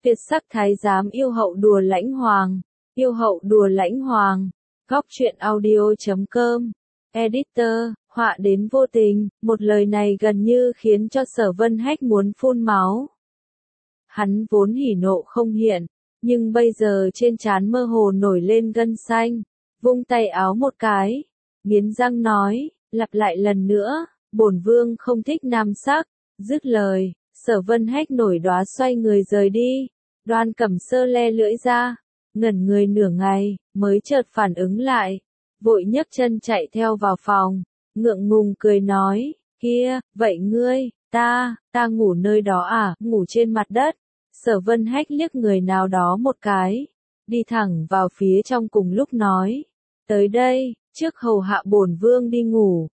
Tuyệt sắc thái giám yêu hậu đùa lãnh hoàng. Yêu hậu đùa lãnh hoàng. Góc truyện audio.com. Editor, họa đến vô tình, một lời này gần như khiến cho Sở Vân Hách muốn phun máu. Hắn vốn hỉ nộ không hiện, nhưng bây giờ trên trán mơ hồ nổi lên gân xanh, vung tay áo một cái, nghiến răng nói, lặp lại lần nữa, bổn vương không thích nam sắc, dứt lời, Sở Vân Hách nổi đoá xoay người rời đi, Đoan Cẩm Sơ le lưỡi ra, ngẩn người nửa ngày, mới chợt phản ứng lại, vội nhấc chân chạy theo vào phòng, ngượng ngùng cười nói, kia, vậy ngươi, ta ngủ nơi đó à, ngủ trên mặt đất. Sở Vân Hách liếc người nào đó một cái, đi thẳng vào phía trong cùng lúc nói, tới đây, trước hầu hạ bổn vương đi ngủ.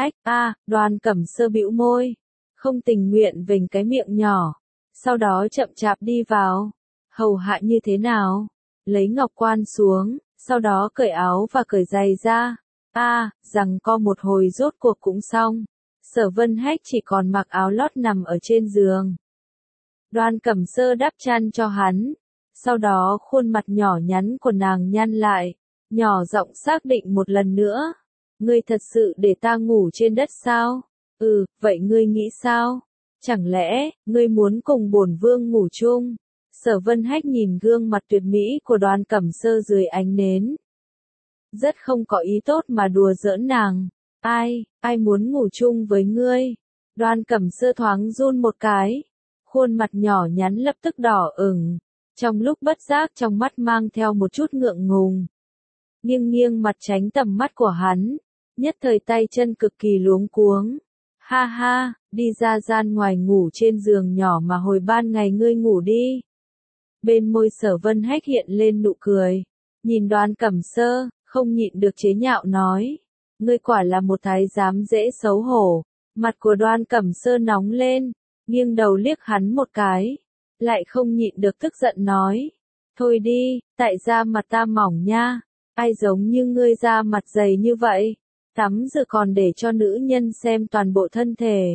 Đoan Cẩm Sơ bĩu môi, không tình nguyện vểnh cái miệng nhỏ, sau đó chậm chạp đi vào, hầu hạ như thế nào, lấy ngọc quan xuống, sau đó cởi áo và cởi giày ra, rằng co một hồi rốt cuộc cũng xong, Sở Vân Hách chỉ còn mặc áo lót nằm ở trên giường. Đoan Cẩm Sơ đắp chăn cho hắn, sau đó khuôn mặt nhỏ nhắn của nàng nhăn lại, nhỏ giọng xác định một lần nữa, ngươi thật sự để ta ngủ trên đất sao? Vậy ngươi nghĩ sao? Chẳng lẽ, ngươi muốn cùng bổn vương ngủ chung? Sở Vân Hách nhìn gương mặt tuyệt mỹ của Đoan Cẩm Sơ dưới ánh nến. Rất không có ý tốt mà đùa giỡn nàng. Ai muốn ngủ chung với ngươi? Đoan Cẩm Sơ thoáng run một cái. Khuôn mặt nhỏ nhắn lập tức đỏ ửng. Trong lúc bất giác trong mắt mang theo một chút ngượng ngùng. Nghiêng mặt tránh tầm mắt của hắn. Nhất thời tay chân cực kỳ luống cuống. Ha, đi ra gian ngoài ngủ trên giường nhỏ mà hồi ban ngày ngươi ngủ đi. Bên môi Sở Vân Hách hiện lên nụ cười. Nhìn Đoan Cẩm Sơ, không nhịn được chế nhạo nói. Ngươi quả là một thái giám dễ xấu hổ. Mặt của Đoan Cẩm Sơ nóng lên, nghiêng đầu liếc hắn một cái. Lại không nhịn được tức giận nói. Thôi đi, tại da mặt ta mỏng nha. Ai giống như ngươi da mặt dày như vậy. Tắm rửa còn để cho nữ nhân xem toàn bộ thân thể.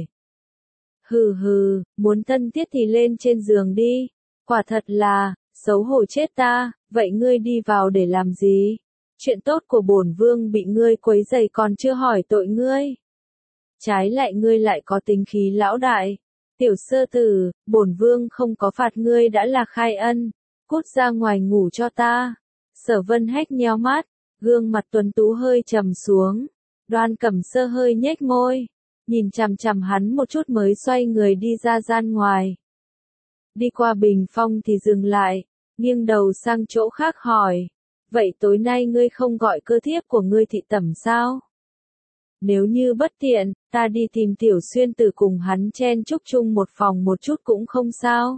Hừ, muốn thân thiết thì lên trên giường đi. Quả thật là, xấu hổ chết ta, vậy ngươi đi vào để làm gì? Chuyện tốt của bổn vương bị ngươi quấy rầy còn chưa hỏi tội ngươi. Trái lại ngươi lại có tính khí lão đại. Tiểu sơ tử, bổn vương không có phạt ngươi đã là khai ân. Cút ra ngoài ngủ cho ta. Sở Vân Hách nheo mắt, gương mặt tuấn tú hơi trầm xuống. Đoan Cẩm Sơ hơi nhếch môi, nhìn chằm chằm hắn một chút mới xoay người đi ra gian ngoài. Đi qua bình phong thì dừng lại, nghiêng đầu sang chỗ khác hỏi, vậy tối nay ngươi không gọi cơ thiếp của ngươi thị tẩm sao? Nếu như bất tiện, ta đi tìm Tiểu Xuyên Tử cùng hắn chen chúc chung một phòng một chút cũng không sao.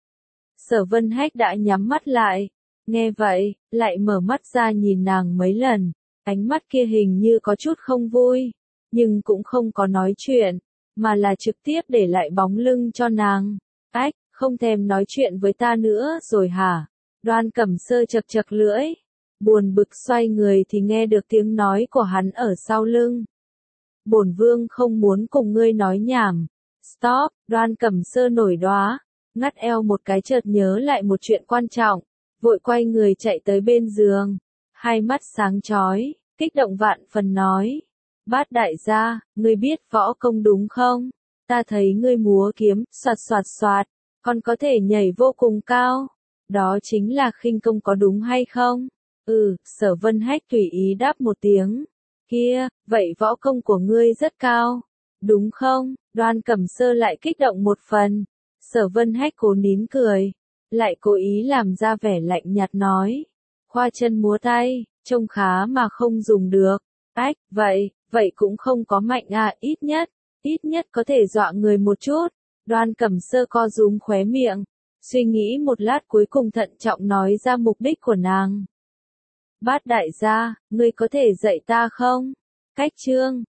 Sở Vân Hách đã nhắm mắt lại, nghe vậy, lại mở mắt ra nhìn nàng mấy lần. Ánh mắt kia hình như có chút không vui, nhưng cũng không có nói chuyện, mà là trực tiếp để lại bóng lưng cho nàng. Không thèm nói chuyện với ta nữa rồi hả? Đoan Cẩm Sơ chật lưỡi, buồn bực xoay người thì nghe được tiếng nói của hắn ở sau lưng. Bổn vương không muốn cùng ngươi nói nhảm. Stop, Đoan Cẩm Sơ nổi đoá, ngắt eo một cái chợt nhớ lại một chuyện quan trọng, vội quay người chạy tới bên giường. Hai mắt sáng chói, kích động vạn phần nói. Bát đại gia, ngươi biết võ công đúng không? Ta thấy ngươi múa kiếm, xoạt, còn có thể nhảy vô cùng cao. Đó chính là khinh công có đúng hay không? Sở Vân Hách tùy ý đáp một tiếng. Kia, vậy võ công của ngươi rất cao. Đúng không? Đoan Cẩm Sơ lại kích động một phần. Sở Vân Hách cố nín cười. Lại cố ý làm ra vẻ lạnh nhạt nói. Khoa chân múa tay, trông khá mà không dùng được. Vậy cũng không có mạnh ít nhất có thể dọa người một chút. Đoan Cẩm Sơ co rúm khóe miệng, suy nghĩ một lát cuối cùng thận trọng nói ra mục đích của nàng. Bát đại gia, ngươi có thể dạy ta không? Cách chương